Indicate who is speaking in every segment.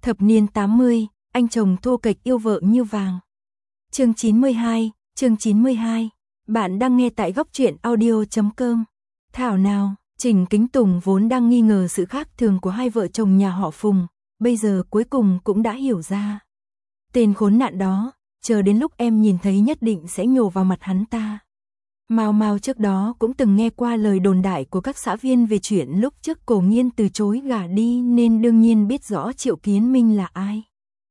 Speaker 1: Thập niên 80, anh chồng thô kệch yêu vợ như vàng. Chương 92. Bạn đang nghe tại góc truyện audio.com. Thảo nào, Trình Kính Tùng vốn đang nghi ngờ sự khác thường của hai vợ chồng nhà họ Phùng, bây giờ cuối cùng cũng đã hiểu ra. Tên khốn nạn đó, chờ đến lúc em nhìn thấy nhất định sẽ nhổ vào mặt hắn ta. Mao Mao trước đó cũng từng nghe qua lời đồn đại của các xã viên về chuyện lúc trước Cổ Nghiên từ chối gả đi nên đương nhiên biết rõ Triệu Kiến Minh là ai.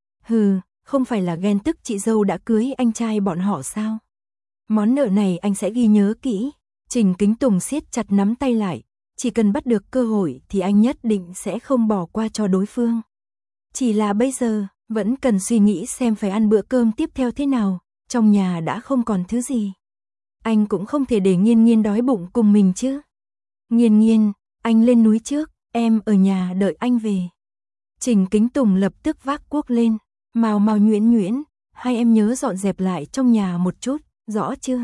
Speaker 1: Hừ, không phải là ghen tức chị dâu đã cưới anh trai bọn họ sao? Món nợ này anh sẽ ghi nhớ kỹ. Trình Kính Tùng siết chặt nắm tay lại, chỉ cần bắt được cơ hội thì anh nhất định sẽ không bỏ qua cho đối phương. Chỉ là bây giờ, vẫn cần suy nghĩ xem phải ăn bữa cơm tiếp theo thế nào, trong nhà đã không còn thứ gì. Anh cũng không thể để Nghiên Nghiên đói bụng cùng mình chứ. Nghiên Nghiên, anh lên núi trước, em ở nhà đợi anh về. Trình Kính Tùng lập tức vác cuốc lên. Mao Mao Nhuyễn Nhuyễn, hai em nhớ dọn dẹp lại trong nhà một chút, rõ chưa?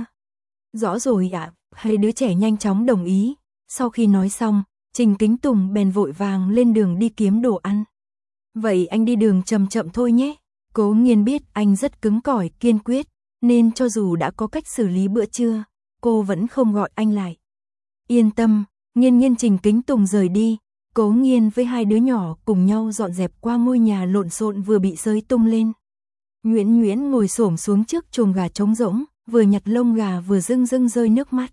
Speaker 1: Rõ rồi ạ, hai đứa trẻ nhanh chóng đồng ý. Sau khi nói xong, Trình Kính Tùng bèn vội vàng lên đường đi kiếm đồ ăn. Vậy anh đi đường chậm chậm thôi nhé. Cố Nghiên biết anh rất cứng cỏi kiên quyết, nên cho dù đã có cách xử lý bữa trưa, cô vẫn không gọi anh lại. Yên tâm, Nghiên Nghiên. Trình Kính Tùng rời đi, Cố Nghiên với hai đứa nhỏ cùng nhau dọn dẹp qua ngôi nhà lộn xộn vừa bị xới tung lên. Nhuyễn Nhuyễn ngồi xổm xuống trước chuồng gà trống rỗng, vừa nhặt lông gà vừa rưng rưng rơi nước mắt.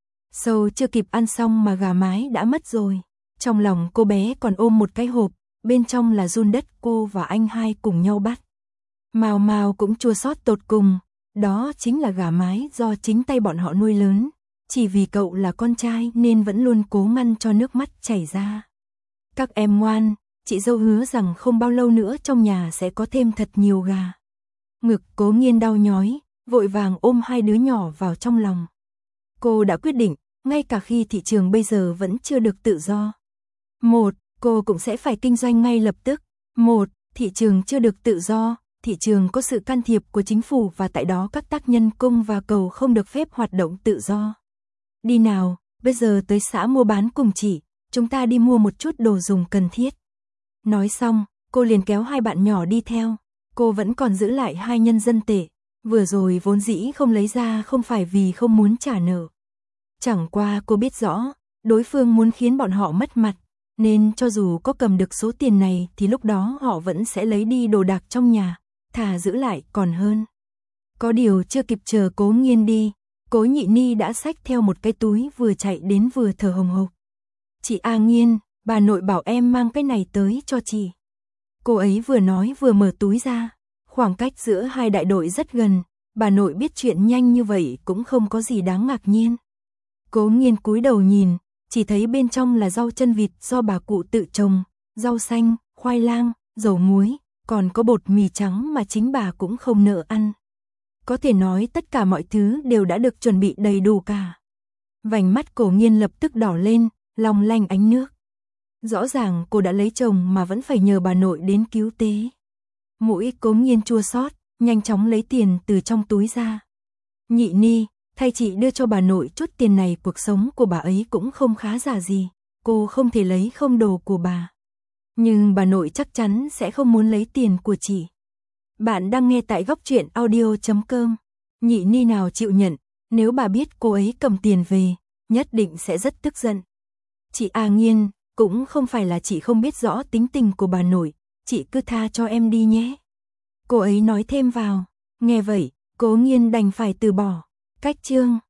Speaker 1: Sâu chưa kịp ăn xong mà gà mái đã mất rồi. Trong lòng cô bé còn ôm một cái hộp, bên trong là giun đất cô và anh hai cùng nhau bắt. Mao Mao cũng chua xót tột cùng, đó chính là gà mái do chính tay bọn họ nuôi lớn. Chỉ vì cậu là con trai nên vẫn luôn cố ngăn cho nước mắt chảy ra. Các em ngoan, chị dâu hứa rằng không bao lâu nữa trong nhà sẽ có thêm thật nhiều gà. Ngực Cố Nghiên đau nhói, vội vàng ôm hai đứa nhỏ vào trong lòng. Cô đã quyết định, ngay cả khi thị trường bây giờ vẫn chưa được tự do. Cô cũng sẽ phải kinh doanh ngay lập tức. Thị trường chưa được tự do, thị trường có sự can thiệp của chính phủ và tại đó các tác nhân cung và cầu không được phép hoạt động tự do. Đi nào, bây giờ tới xã mua bán cùng chị. Chúng ta đi mua một chút đồ dùng cần thiết. Nói xong, cô liền kéo hai bạn nhỏ đi theo. Cô vẫn còn giữ lại 2 nhân dân tệ. Vừa rồi vốn dĩ không lấy ra không phải vì không muốn trả nợ. Chẳng qua cô biết rõ, đối phương muốn khiến bọn họ mất mặt. Nên cho dù có cầm được số tiền này thì lúc đó họ vẫn sẽ lấy đi đồ đạc trong nhà. Thà giữ lại còn hơn. Có điều chưa kịp chờ Cố Nghiên đi, Cố Nhị Ni đã xách theo một cái túi vừa chạy đến vừa thở hồng hộc. Chị A Nghiên, bà nội bảo em mang cái này tới cho chị. Cô ấy vừa nói vừa mở túi ra. Khoảng cách giữa hai đại đội rất gần, bà nội biết chuyện nhanh như vậy cũng không có gì đáng ngạc nhiên. Cố Nghiên cúi đầu nhìn, chỉ thấy bên trong là rau chân vịt do bà cụ tự trồng, rau xanh, khoai lang, dầu muối, còn có bột mì trắng mà chính bà cũng không nỡ ăn. Có thể nói tất cả mọi thứ đều đã được chuẩn bị đầy đủ cả. Vành mắt Cố Nghiên lập tức đỏ lên, long lanh ánh nước. Rõ ràng cô đã lấy chồng mà vẫn phải nhờ bà nội đến cứu tế. Mũi Cố Nghiên chua xót, nhanh chóng lấy tiền từ trong túi ra. Nhị Ni, thay chị đưa cho bà nội chút tiền này, cuộc sống của bà ấy cũng không khá giả gì. Cô không thể lấy không đồ của bà. Nhưng bà nội chắc chắn sẽ không muốn lấy tiền của chị. Bạn đang nghe tại góc truyện audio.com. Nhị Ni nào chịu nhận, nếu bà biết cô ấy cầm tiền về, nhất định sẽ rất tức giận. Chị A Nghiên, cũng không phải là chị không biết rõ tính tình của bà nội, chị cứ tha cho em đi nhé. Cô ấy nói thêm vào. Nghe vậy, Cố Nghiên đành phải từ bỏ. Cách chương